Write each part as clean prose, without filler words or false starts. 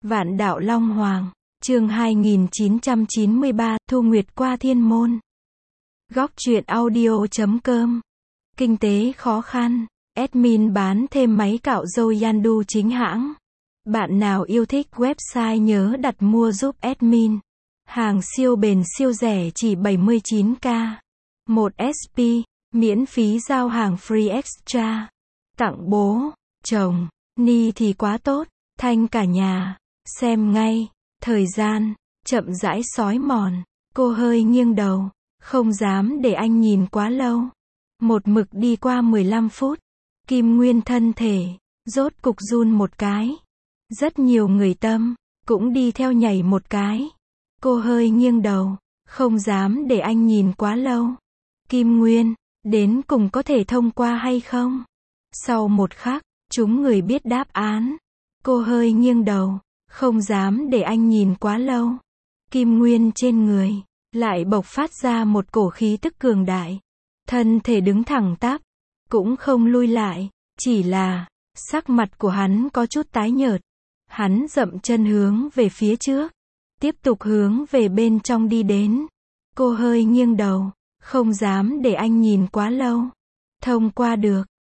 Vạn đạo Long Hoàng, chương 2993, Thu Nguyệt qua thiên môn. Góc truyện audio.com. Kinh tế khó khăn, admin bán thêm máy cạo râu Yandu chính hãng. Bạn nào yêu thích website nhớ đặt mua giúp admin. Hàng siêu bền siêu rẻ chỉ 79k. 1 SP, miễn phí giao hàng free extra. Tặng bố, chồng, ni thì quá tốt, thanh cả nhà. Xem ngay, thời gian, chậm rãi xói mòn, cô hơi nghiêng đầu, không dám để anh nhìn quá lâu. Một mực đi qua 15 phút, Kim Nguyên thân thể, rốt cục run một cái. Rất nhiều người tâm, cũng đi theo nhảy một cái. Cô hơi nghiêng đầu, không dám để anh nhìn quá lâu. Kim Nguyên, đến cùng có thể thông qua hay không? Sau một khắc, chúng người biết đáp án. Cô hơi nghiêng đầu, không dám để anh nhìn quá lâu. Kim Nguyên trên người, lại bộc phát ra một cổ khí tức cường đại. Thân thể đứng thẳng tắp, cũng không lui lại, chỉ là, sắc mặt của hắn có chút tái nhợt. Hắn dậm chân hướng về phía trước, tiếp tục hướng về bên trong đi đến. Cô hơi nghiêng đầu, không dám để anh nhìn quá lâu. Thông qua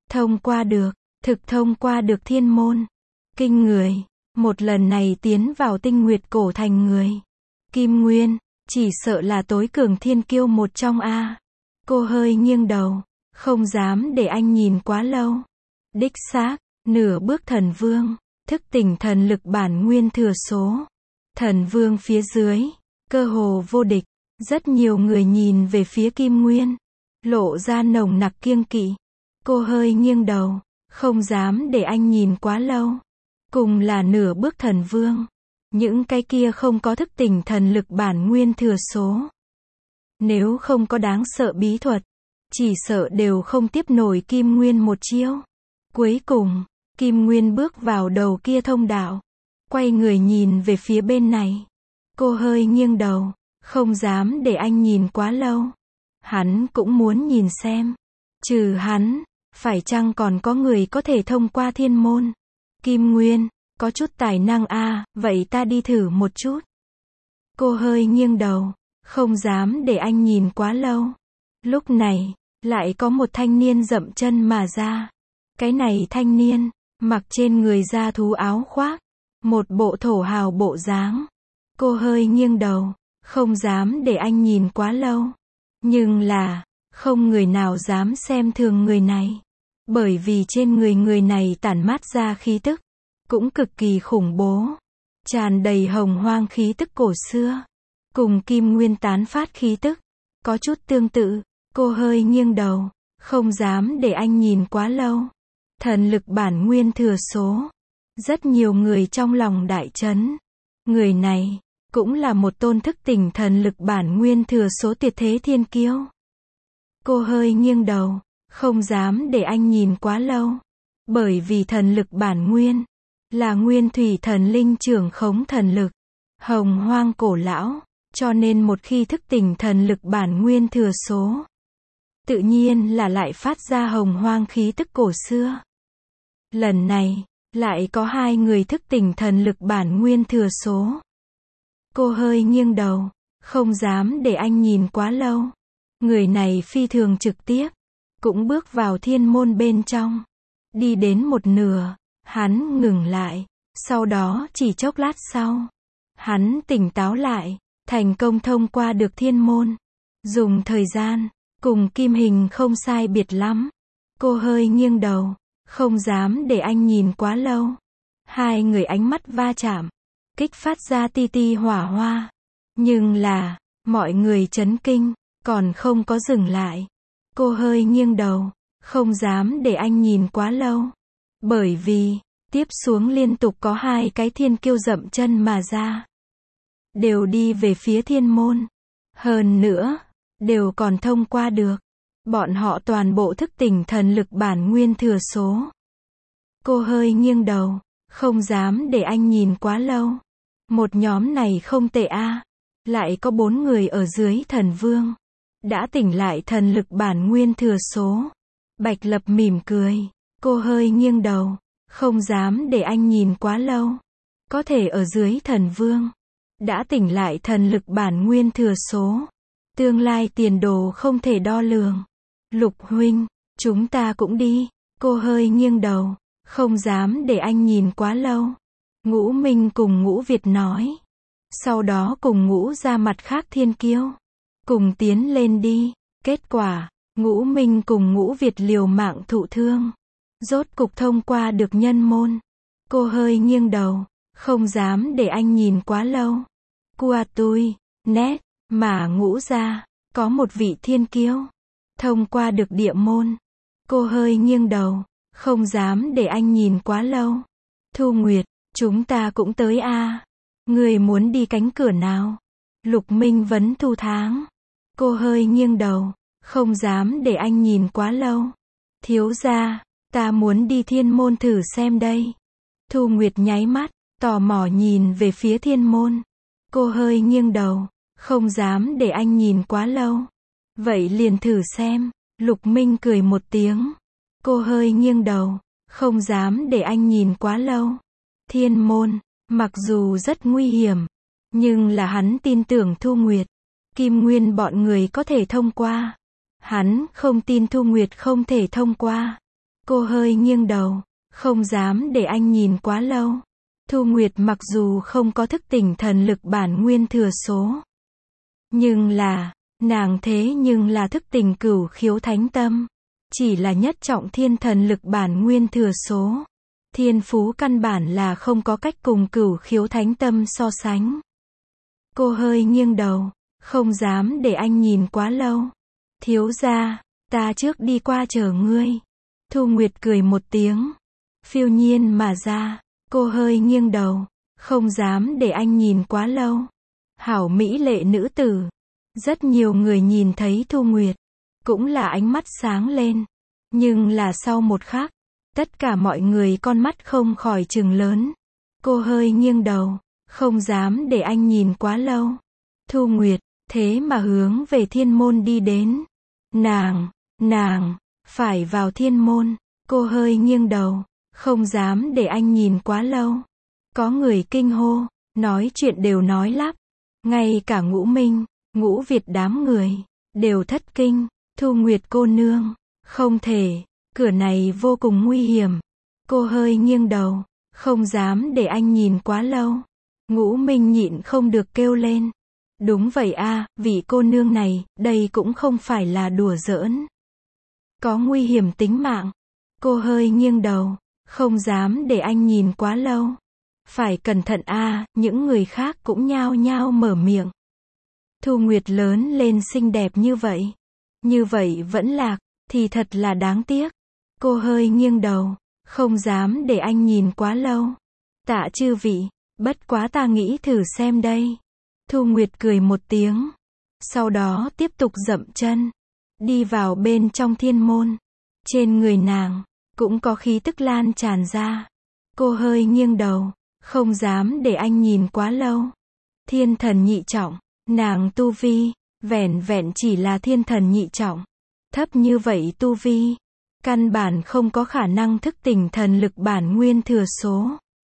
được, thực thông qua được thiên môn. Kinh người, một lần này tiến vào Tinh Nguyệt cổ thành người. Kim Nguyên, chỉ sợ là tối cường thiên kiêu một trong a. Cô hơi nghiêng đầu, không dám để anh nhìn quá lâu. Đích xác, nửa bước thần vương, thức tỉnh thần lực bản nguyên thừa số. Thần vương phía dưới, cơ hồ vô địch. Rất nhiều người nhìn về phía Kim Nguyên, lộ ra nồng nặc kiêng kỵ. Cô hơi nghiêng đầu, không dám để anh nhìn quá lâu. Cùng là nửa bước thần vương, những cái kia không có thức tỉnh thần lực bản nguyên thừa số. Nếu không có đáng sợ bí thuật, chỉ sợ đều không tiếp nổi Kim Nguyên một chiêu. Cuối cùng, Kim Nguyên bước vào đầu kia thông đạo, quay người nhìn về phía bên này. Cô hơi nghiêng đầu, không dám để anh nhìn quá lâu. Hắn cũng muốn nhìn xem, trừ hắn, phải chăng còn có người có thể thông qua thiên môn. Kim Nguyên, có chút tài năng a, vậy ta đi thử một chút. Cô hơi nghiêng đầu, không dám để anh nhìn quá lâu. Lúc này, lại có một thanh niên dậm chân mà ra. Cái này thanh niên, mặc trên người da thú áo khoác, một bộ thổ hào bộ dáng. Cô hơi nghiêng đầu, không dám để anh nhìn quá lâu. Nhưng là, không người nào dám xem thường người này. Bởi vì trên người này tản mát ra khí tức, cũng cực kỳ khủng bố. Tràn đầy hồng hoang khí tức cổ xưa. Cùng Kim Nguyên tán phát khí tức, có chút tương tự. Cô hơi nghiêng đầu, không dám để anh nhìn quá lâu. Thần lực bản nguyên thừa số. Rất nhiều người trong lòng đại chấn. Người này, cũng là một tôn thức tỉnh thần lực bản nguyên thừa số tuyệt thế thiên kiêu. Cô hơi nghiêng đầu, không dám để anh nhìn quá lâu. Bởi vì thần lực bản nguyên, là nguyên thủy thần linh trưởng khống thần lực. Hồng hoang cổ lão, cho nên một khi thức tỉnh thần lực bản nguyên thừa số, tự nhiên là lại phát ra hồng hoang khí tức cổ xưa. Lần này, lại có hai người thức tỉnh thần lực bản nguyên thừa số. Cô hơi nghiêng đầu, không dám để anh nhìn quá lâu. Người này phi thường trực tiếp, cũng bước vào thiên môn bên trong. Đi đến một nửa, hắn ngừng lại, sau đó chỉ chốc lát sau, hắn tỉnh táo lại, thành công thông qua được thiên môn. Dùng thời gian, cùng Kim Hình không sai biệt lắm. Cô hơi nghiêng đầu, không dám để anh nhìn quá lâu. Hai người ánh mắt va chạm, kích phát ra ti ti hỏa hoa. Nhưng là, mọi người chấn kinh, còn không có dừng lại. Cô hơi nghiêng đầu, không dám để anh nhìn quá lâu. Bởi vì, tiếp xuống liên tục có hai cái thiên kiêu dậm chân mà ra. Đều đi về phía thiên môn. Hơn nữa, đều còn thông qua được. Bọn họ toàn bộ thức tỉnh thần lực bản nguyên thừa số. Cô hơi nghiêng đầu, không dám để anh nhìn quá lâu. Một nhóm này không tệ a. Lại có 4 người ở dưới thần vương. Đã tỉnh lại thần lực bản nguyên thừa số. Bạch Lập mỉm cười. Cô hơi nghiêng đầu, không dám để anh nhìn quá lâu. có thể ở dưới thần vương. Đã tỉnh lại thần lực bản nguyên thừa số. Tương lai tiền đồ không thể đo lường. Lục huynh, chúng ta cũng đi. Cô hơi nghiêng đầu, không dám để anh nhìn quá lâu. Ngũ Minh cùng Ngũ Việt nói. Sau đó cùng Ngũ ra mặt khác thiên kiêu. Cùng tiến lên đi. Kết quả, Ngũ Minh cùng Ngũ Việt liều mạng thụ thương. Rốt cục thông qua được nhân môn. Cô hơi nghiêng đầu, không dám để anh nhìn quá lâu. Qua tôi, nét, mà Ngũ ra, có một vị thiên kiêu. Thông qua được địa môn. Cô hơi nghiêng đầu, không dám để anh nhìn quá lâu. Thu Nguyệt, chúng ta cũng tới a. Người muốn đi cánh cửa nào? Lục Minh vấn Thu Tháng. Cô hơi nghiêng đầu, không dám để anh nhìn quá lâu. Thiếu gia, ta muốn đi thiên môn thử xem đây. Thu Nguyệt nháy mắt, tò mò nhìn về phía thiên môn. Cô hơi nghiêng đầu, không dám để anh nhìn quá lâu. Vậy liền thử xem. Lục Minh cười một tiếng. Cô hơi nghiêng đầu, không dám để anh nhìn quá lâu. Thiên môn, mặc dù rất nguy hiểm, nhưng là hắn tin tưởng Thu Nguyệt. Kim Nguyên bọn người có thể thông qua. Hắn không tin Thu Nguyệt không thể thông qua. Cô hơi nghiêng đầu, không dám để anh nhìn quá lâu. Thu Nguyệt mặc dù không có thức tỉnh thần lực bản nguyên thừa số, nhưng là, nàng thế nhưng là thức tỉnh cửu khiếu thánh tâm. Chỉ là nhất trọng thiên thần lực bản nguyên thừa số. Thiên phú căn bản là không có cách cùng cửu khiếu thánh tâm so sánh. Cô hơi nghiêng đầu, không dám để anh nhìn quá lâu. Thiếu gia, ta trước đi qua chờ ngươi. Thu Nguyệt cười một tiếng. Phiêu nhiên mà ra. Cô hơi nghiêng đầu, không dám để anh nhìn quá lâu. Hảo mỹ lệ nữ tử. Rất nhiều người nhìn thấy Thu Nguyệt, cũng là ánh mắt sáng lên. Nhưng là sau một khắc, tất cả mọi người con mắt không khỏi trừng lớn. Cô hơi nghiêng đầu, không dám để anh nhìn quá lâu. Thu Nguyệt, thế mà hướng về thiên môn đi đến. Nàng, phải vào thiên môn. Cô hơi nghiêng đầu, không dám để anh nhìn quá lâu. Có người kinh hô, nói chuyện đều nói lắp. Ngay cả Ngũ Minh, Ngũ Việt đám người, đều thất kinh. Thu Nguyệt cô nương, không thể, cửa này vô cùng nguy hiểm. Cô hơi nghiêng đầu, không dám để anh nhìn quá lâu. Ngũ Minh nhịn không được kêu lên. Đúng vậy a, vị cô nương này, đây cũng không phải là đùa giỡn. Có nguy hiểm tính mạng. Cô hơi nghiêng đầu, không dám để anh nhìn quá lâu. Phải cẩn thận a, những người khác cũng nhao nhao mở miệng. Thu Nguyệt lớn lên xinh đẹp như vậy vẫn lạc, thì thật là đáng tiếc. Cô hơi nghiêng đầu, không dám để anh nhìn quá lâu. Tạ chư vị, bất quá ta nghĩ thử xem đây. Thu Nguyệt cười một tiếng. Sau đó tiếp tục dậm chân. Đi vào bên trong thiên môn. Trên người nàng, cũng có khí tức lan tràn ra. Cô hơi nghiêng đầu, không dám để anh nhìn quá lâu. Thiên thần nhị trọng, nàng tu vi, vẻn vẹn chỉ là thiên thần nhị trọng. Thấp như vậy tu vi, căn bản không có khả năng thức tỉnh thần lực bản nguyên thừa số.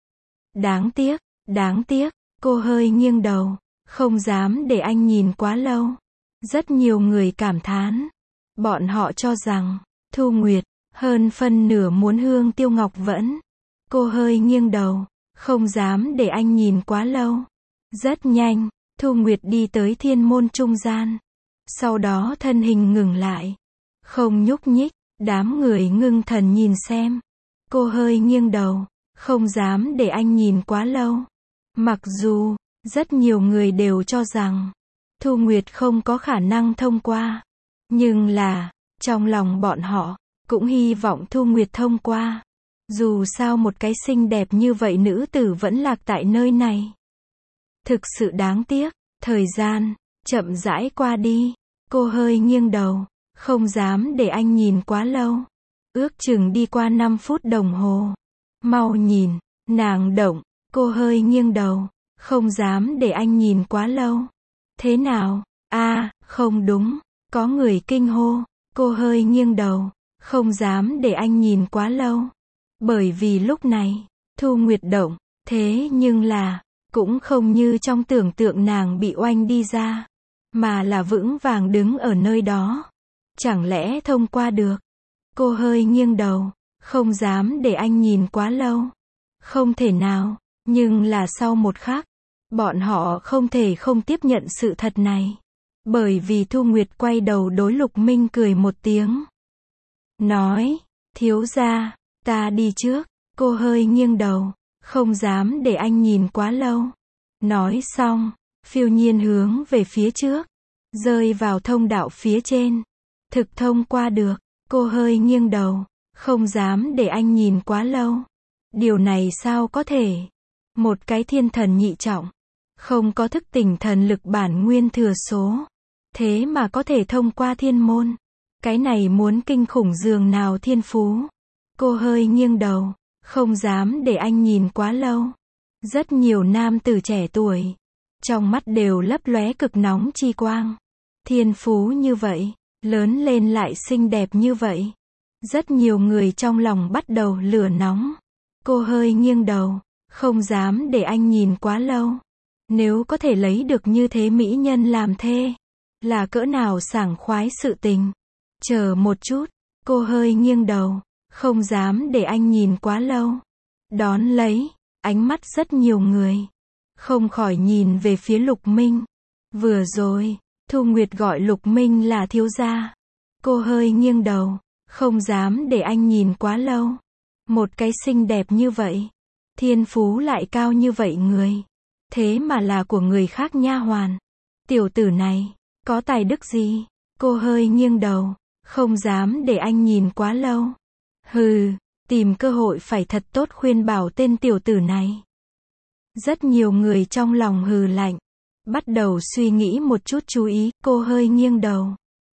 Đáng tiếc, cô hơi nghiêng đầu, không dám để anh nhìn quá lâu. Rất nhiều người cảm thán. Bọn họ cho rằng, Thu Nguyệt, hơn phân nửa muốn hương tiêu ngọc vẫn. Cô hơi nghiêng đầu, không dám để anh nhìn quá lâu. Rất nhanh, Thu Nguyệt đi tới thiên môn trung gian. Sau đó thân hình ngừng lại. Không nhúc nhích, đám người ngưng thần nhìn xem. Cô hơi nghiêng đầu, không dám để anh nhìn quá lâu. Mặc dù, rất nhiều người đều cho rằng, Thu Nguyệt không có khả năng thông qua. Nhưng là, trong lòng bọn họ, cũng hy vọng Thu Nguyệt thông qua. Dù sao một cái xinh đẹp như vậy nữ tử vẫn lạc tại nơi này. Thực sự đáng tiếc, thời gian, chậm rãi qua đi. Cô hơi nghiêng đầu, không dám để anh nhìn quá lâu. Ước chừng đi qua 5 phút đồng hồ. Mau nhìn, nàng động. Cô hơi nghiêng đầu, không dám để anh nhìn quá lâu. Thế nào? Không đúng. Có người kinh hô. Cô hơi nghiêng đầu, không dám để anh nhìn quá lâu. Bởi vì lúc này, Thu Nguyệt động, Thế nhưng là, cũng không như trong tưởng tượng nàng bị oanh đi ra, mà là vững vàng đứng ở nơi đó. Chẳng lẽ thông qua được? Cô hơi nghiêng đầu, không dám để anh nhìn quá lâu. Không thể nào, nhưng là sau một khắc, bọn họ không thể không tiếp nhận sự thật này. Bởi vì Thu Nguyệt quay đầu đối Lục Minh cười một tiếng. Nói, thiếu gia, ta đi trước. Cô hơi nghiêng đầu, không dám để anh nhìn quá lâu. Nói xong, phiêu nhiên hướng về phía trước, rơi vào thông đạo phía trên. Thực thông qua được, cô hơi nghiêng đầu, không dám để anh nhìn quá lâu. Điều này sao có thể? Một cái thiên thần nhị trọng, không có thức tỉnh thần lực bản nguyên thừa số, thế mà có thể thông qua thiên môn. Cái này muốn kinh khủng dường nào thiên phú. Cô hơi nghiêng đầu, không dám để anh nhìn quá lâu. Rất nhiều nam tử trẻ tuổi, trong mắt đều lấp lóe cực nóng chi quang. Thiên phú như vậy, lớn lên lại xinh đẹp như vậy. Rất nhiều người trong lòng bắt đầu lửa nóng. Cô hơi nghiêng đầu, không dám để anh nhìn quá lâu. Nếu có thể lấy được như thế mỹ nhân làm thê, là cỡ nào sảng khoái sự tình. Chờ một chút, cô hơi nghiêng đầu, không dám để anh nhìn quá lâu. Đón lấy, ánh mắt rất nhiều người, không khỏi nhìn về phía Lục Minh. Vừa rồi, Thu Nguyệt gọi Lục Minh là thiếu gia. Cô hơi nghiêng đầu, không dám để anh nhìn quá lâu. Một cái xinh đẹp như vậy, thiên phú lại cao như vậy người, thế mà là của người khác nha hoàn. Tiểu tử này, có tài đức gì? Cô hơi nghiêng đầu, không dám để anh nhìn quá lâu. Hừ, tìm cơ hội phải thật tốt khuyên bảo tên tiểu tử này. Rất nhiều người trong lòng hừ lạnh, bắt đầu suy nghĩ một chút chú ý. Cô hơi nghiêng đầu,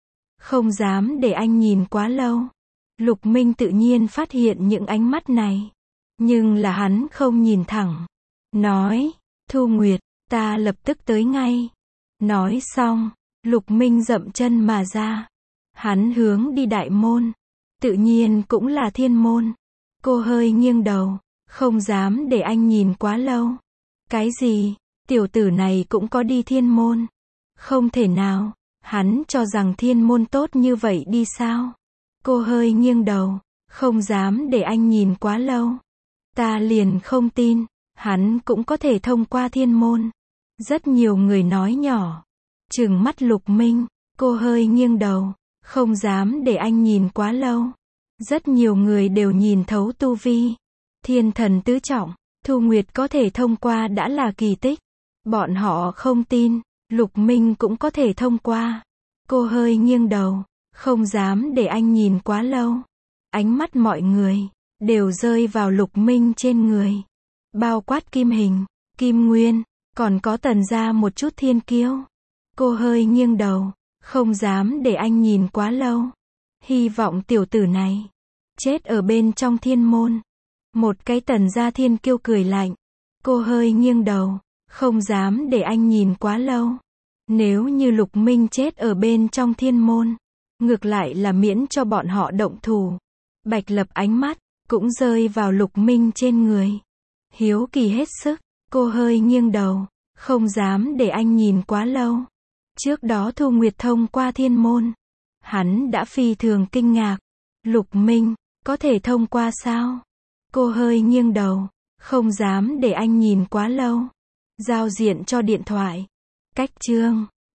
không dám để anh nhìn quá lâu. Lục Minh tự nhiên phát hiện những ánh mắt này, nhưng là hắn không nhìn thẳng. Nói, Thu Nguyệt, ta lập tức tới ngay. Nói xong, Lục Minh dậm chân mà ra. Hắn hướng đi đại môn, tự nhiên cũng là thiên môn. Cô hơi nghiêng đầu, không dám để anh nhìn quá lâu. Cái gì? Tiểu tử này cũng có đi thiên môn? Không thể nào, hắn cho rằng thiên môn tốt như vậy đi sao? Cô hơi nghiêng đầu, không dám để anh nhìn quá lâu. Ta liền không tin, hắn cũng có thể thông qua thiên môn. Rất nhiều người nói nhỏ, trừng mắt Lục Minh. Cô hơi nghiêng đầu, không dám để anh nhìn quá lâu. Rất nhiều người đều nhìn thấu tu vi. Thiên thần tứ trọng, Thu Nguyệt có thể thông qua đã là kỳ tích. Bọn họ không tin, Lục Minh cũng có thể thông qua. Cô hơi nghiêng đầu, không dám để anh nhìn quá lâu. Ánh mắt mọi người đều rơi vào Lục Minh trên người, bao quát Kim Hình, Kim Nguyên, còn có Tần gia một chút thiên kiêu. Cô hơi nghiêng đầu, không dám để anh nhìn quá lâu. Hy vọng tiểu tử này chết ở bên trong thiên môn. Một cái Tần gia thiên kiêu cười lạnh. Cô hơi nghiêng đầu, không dám để anh nhìn quá lâu. Nếu như Lục Minh chết ở bên trong thiên môn, ngược lại là miễn cho bọn họ động thủ. Bạch Lập ánh mắt cũng rơi vào Lục Minh trên người, hiếu kỳ hết sức. Cô hơi nghiêng đầu, không dám để anh nhìn quá lâu. Trước đó Thu Nguyệt thông qua thiên môn, hắn đã phi thường kinh ngạc. Lục Minh có thể thông qua sao? Cô hơi nghiêng đầu, không dám để anh nhìn quá lâu. Giao diện cho điện thoại. Cách chương